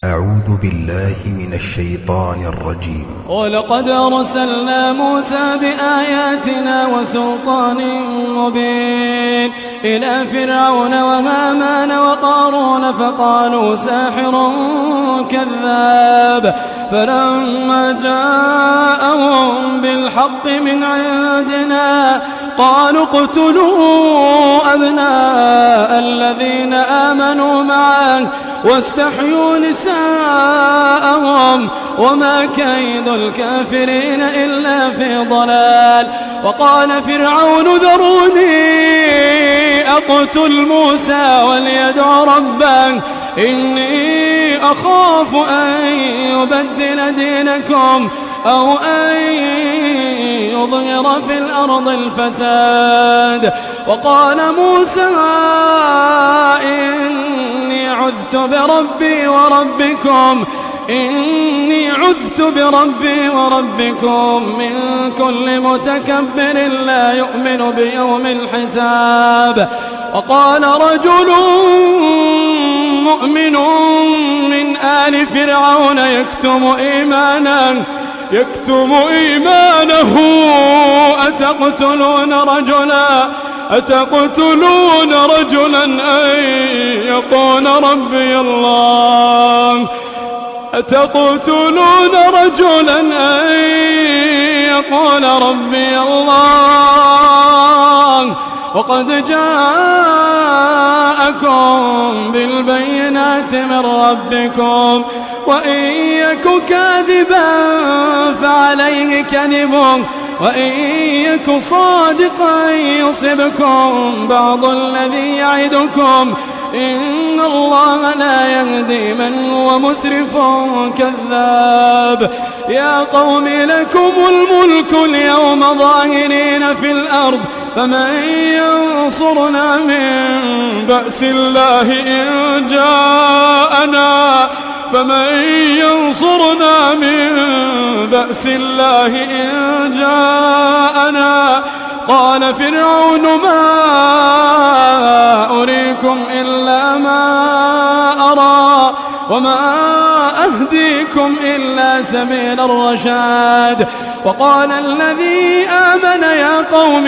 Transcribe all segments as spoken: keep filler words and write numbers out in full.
أعوذ بالله من الشيطان الرجيم. ولقد أرسلنا موسى بآياتنا وسلطان مبين إلى فرعون وهامان وقارون فقالوا ساحر كذاب، فلما جاءهم بالحق من عندنا قالوا اقتلوا أبناء الذين آمنوا معه واستحيوا نساءهم وما كيد الكافرين إلا في ضلال. وقال فرعون ذروني أقتل موسى وليدع ربه إني أخاف أن يبدل دينكم أو أن يظهر في الأرض الفساد. وقال موسى إني عذت بربي وربكم إني عذت بربي وربكم من كل متكبر لا يؤمن بيوم الحساب. وقال رجل مؤمن من آل فرعون يكتم إيمانه يكتم إيمانه أتقتلون رجلا أتقتلون رجلا أن يقول ربي الله أتقتلون رجلا أن يقول ربي الله وقد جاءكم بالبينات من ربكم وإن يك كاذبا فعليه كذبه وإن يك صادقا يصبكم بعض الذي يعدكم إن الله لا يهدي من هو مسرف كذاب. يا قوم لكم الملك اليوم ظاهرين في الأرض فمن ينصرنا من بأس الله إن جاءنا فمن ينصرنا من بأس الله إن جاءنا. قال فرعون ما أريكم إلا ما أرى وما أهديكم إلا سبيل الرشاد. وقال الذي آمن يا قوم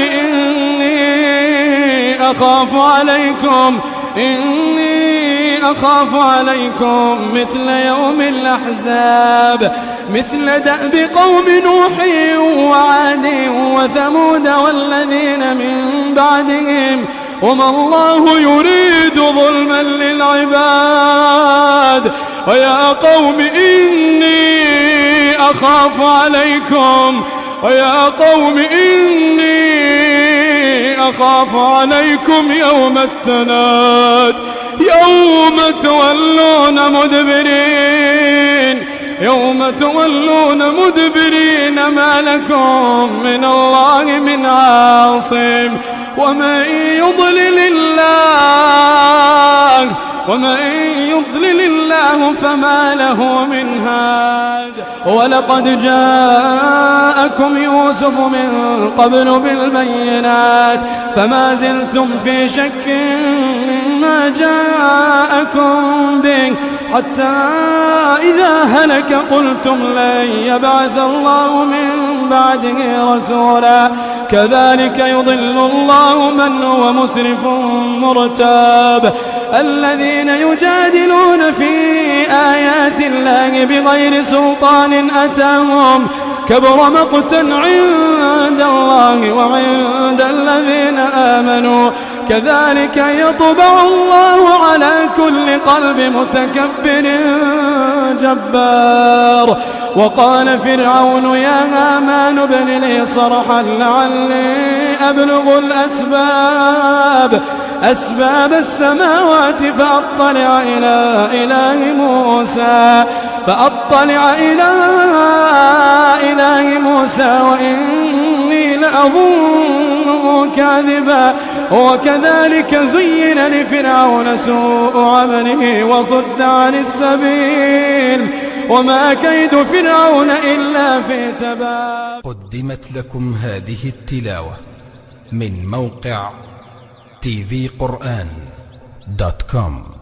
إني أخاف عليكم إني أخاف عليكم مثل يوم الأحزاب مثل دأب قوم نوح وعاد وثمود والذين من بعدهم وما الله يريد ظلما للعباد. ويا قوم إني أخاف عليكم ويا قوم إني أخاف عليكم يوم التناد يوم تولون مدبرين يوم تولون مدبرين ما لكم من الله من عاصم. ومن يضلل الله ومن يضلل الله فما له من هاد. ولقد جاءكم يوسف من قبل بالبينات فما زلتم في شك مما جاءكم به حتى إذا هلك قلتم لن يبعث الله من بعده رسولا كذلك يضل الله من هو مسرف مرتاب. الذين يجادلون في آيات الله بغير سلطان أتاهم كبر مقتا عند الله وعند الذين آمنوا كذلك يطبع الله على كل قلب متكبر جبار. وقال فرعون يا هامان ابن لي صرحا لعلي أبلغ الأسباب أسباب السماوات فأطلع إلى إله موسى فأطلع إلى إله موسى وإني لأظنه كاذبا. وكذلك زين لفرعون سوء عمله وصد عن السبيل وما كيد فرعون إلا في تباب. قدمت لكم هذه التلاوة من موقع تي في قرآن دوت كوم.